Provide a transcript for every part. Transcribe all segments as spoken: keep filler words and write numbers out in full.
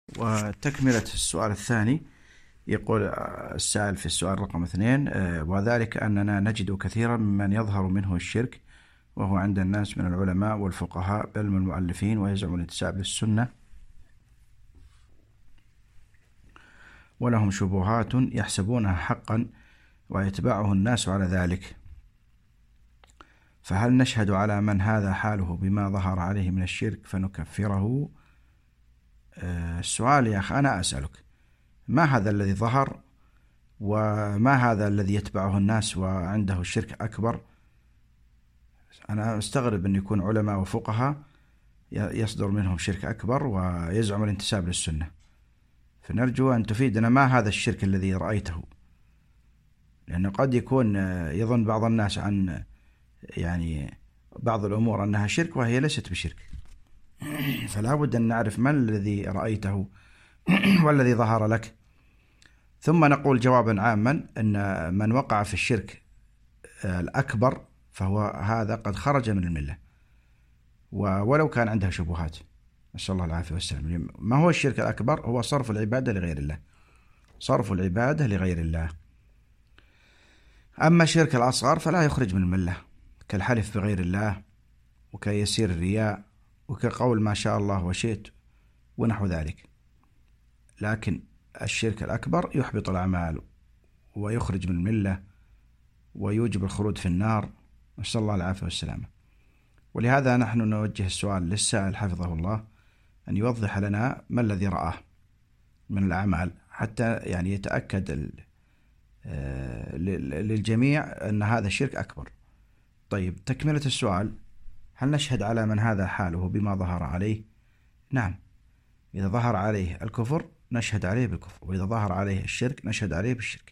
وتكملة السؤال الثاني، يقول السائل في السؤال رقم اثنين: وذلك أننا نجد كثيرا ممن يظهر منه الشرك وهو عند الناس من العلماء والفقهاء بل من المؤلفين، ويزعم الانتساب للسنة ولهم شبهات يحسبونها حقا ويتبعه الناس على ذلك، فهل نشهد على من هذا حاله بما ظهر عليه من الشرك فنكفره؟ السؤال يا أخي أنا أسألك، ما هذا الذي ظهر وما هذا الذي يتبعه الناس وعنده الشرك أكبر؟ أنا أستغرب أن يكون علماء وفقهاء يصدر منهم شرك أكبر ويزعم الانتساب للسنة، فنرجو أن تفيدنا ما هذا الشرك الذي رأيته، لأنه قد يكون يظن بعض الناس عن يعني بعض الأمور أنها شرك وهي ليست بشرك، فلا بد أن نعرف ما الذي رأيته والذي ظهر لك. ثم نقول جوابا عاما أن من وقع في الشرك الأكبر فهو هذا قد خرج من الملة ولو كان عنده شبهات، نسأل الله العافية والسلام. ما هو الشرك الأكبر؟ هو صرف العبادة لغير الله، صرف العبادة لغير الله. أما الشرك الأصغر فلا يخرج من الملة، كالحلف بغير الله وكيسير الرياء وكقول ما شاء الله وشئت ونحو ذلك. لكن الشرك الأكبر يحبط الأعمال ويخرج من الملة ويوجب الخلود في النار، نسأل الله العافية والسلامة. ولهذا نحن نوجه السؤال للسائل حفظه الله أن يوضح لنا ما الذي رآه من الأعمال حتى يعني يتأكد للجميع أن هذا الشرك أكبر. طيب، تكملة السؤال: هل نشهد على من هذا حاله بما ظهر عليه؟ نعم، إذا ظهر عليه الكفر نشهد عليه بالكفر، وإذا ظهر عليه الشرك نشهد عليه بالشرك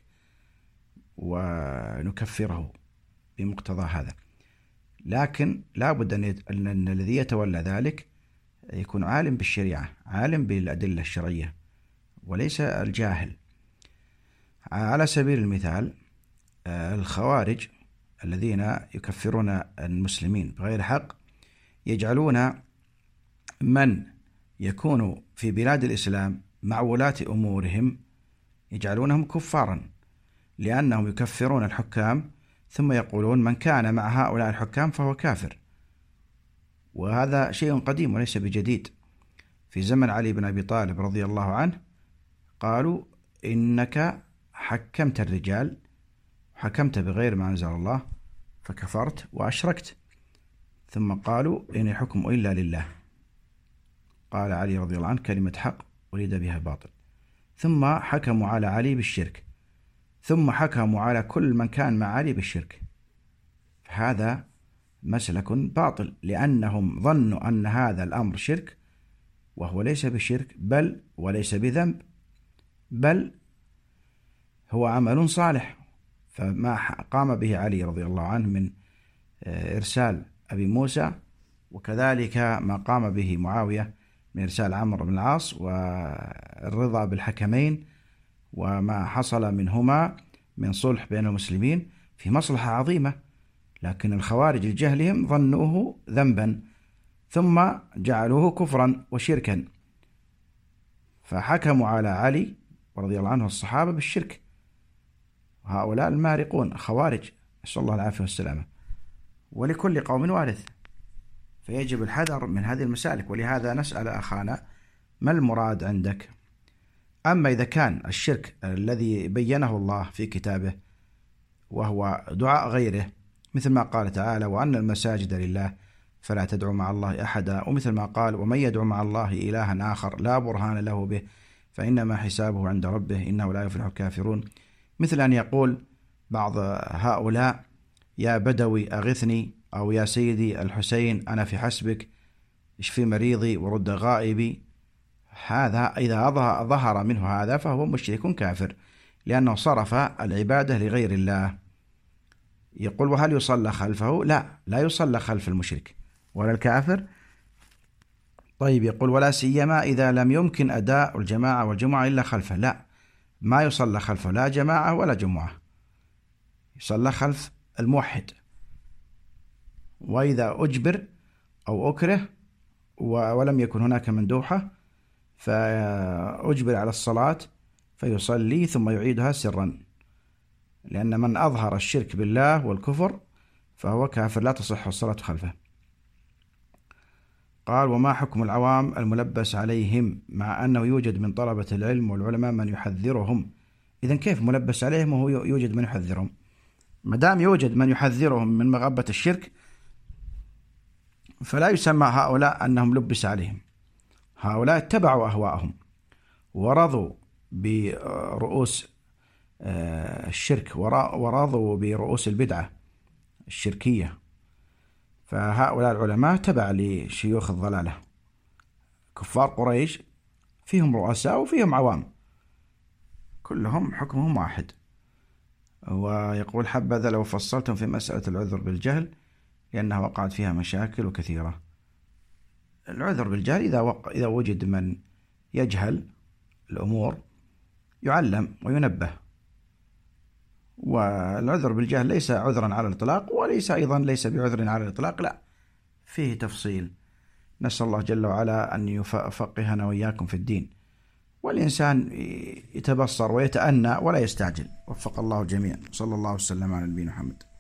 ونكفره بمقتضى هذا. لكن لا بد أن الذي يتولى ذلك يكون عالم بالشريعة، عالم بالأدلة الشرعية وليس الجاهل. على سبيل المثال الخوارج الذين يكفرون المسلمين بغير حق يجعلون من يكون في بلاد الإسلام مع ولاة أمورهم يجعلونهم كفارا، لأنهم يكفرون الحكام ثم يقولون من كان مع هؤلاء الحكام فهو كافر، وهذا شيء قديم وليس بجديد. في زمن علي بن أبي طالب رضي الله عنه قالوا إنك حكمت الرجال، حكمت بغير ما أنزل الله فكفرت وأشركت، ثم قالوا إن الحكم إلا لله. قال علي رضي الله عنه كلمة حق أريد بها باطل، ثم حكموا على علي بالشرك، ثم حكموا على كل من كان مع علي بالشرك. هذا مسلك باطل، لأنهم ظنوا أن هذا الأمر شرك وهو ليس بشرك، بل وليس بذنب، بل هو عمل صالح. فما قام به علي رضي الله عنه من إرسال أبي موسى، وكذلك ما قام به معاوية من إرسال عمرو بن العاص والرضا بالحكمين، وما حصل منهما من صلح بين المسلمين في مصلحة عظيمة، لكن الخوارج لجهلهم ظنوه ذنبا ثم جعلوه كفرا وشركا، فحكموا على علي رضي الله عنه الصحابة بالشرك. هؤلاء المارقون خوارج، نسأل الله العافية والسلامة. ولكل قوم وارث، فيجب الحذر من هذه المسالك. ولهذا نسأل أخانا ما المراد عندك؟ أما إذا كان الشرك الذي بينه الله في كتابه وهو دعاء غيره، مثل ما قال تعالى وأن المساجد لله فلا تدعوا مع الله أحدا، ومثل ما قال ومن يدعو مع الله إلها آخر لا برهان له به فإنما حسابه عند ربه إنه لا يفلح الكافرون. مثل أن يقول بعض هؤلاء يا بدوي أغثني، أو يا سيدي الحسين أنا في حسبك، اشفي مريضي ورد غائبي. هذا إذا ظهر منه هذا فهو مشرك كافر، لأنه صرف العبادة لغير الله. يقول وهل يصلى خلفه؟ لا، لا يصلى خلف المشرك ولا الكافر. طيب، يقول ولا سيما إذا لم يمكن أداء الجماعة والجمعة إلا خلفه. لا، ما يصلى خلفه لا جماعة ولا جمعة، يصلى خلف الموحد. وإذا أجبر أو أكره ولم يكن هناك مندوحة فأجبر على الصلاة فيصلي ثم يعيدها سرا، لأن من أظهر الشرك بالله والكفر فهو كافر لا تصح الصلاة خلفه. قال: وما حكم العوام الملبس عليهم مع أنه يوجد من طلبة العلم والعلماء من يحذرهم؟ إذن كيف ملبس عليهم وهو يوجد من يحذرهم؟ مدام يوجد من يحذرهم من مغبة الشرك فلا يسمى هؤلاء أنهم لبس عليهم، هؤلاء اتبعوا أهواءهم ورضوا برؤوس الشرك ورضوا برؤوس البدعة الشركية، فهؤلاء العلماء تبع لشيوخ الضلالة. كفار قريش فيهم رؤساء وفيهم عوام، كلهم حكمهم واحد. ويقول: حبذا لو فصلتم في مسألة العذر بالجهل لأنها وقعت فيها مشاكل كثيرة. العذر بالجهل إذا, وق... إذا وجد من يجهل الأمور يعلم وينبه، والعذر بالجهل ليس عذرا على الإطلاق، وليس أيضا ليس بعذر على الإطلاق، لا، فيه تفصيل. نسأل الله جل وعلا أن يفقهنا وإياكم في الدين، والإنسان يتبصر ويتأنى ولا يستعجل. وفق الله جميعا. صلى الله وسلم على نبينا محمد.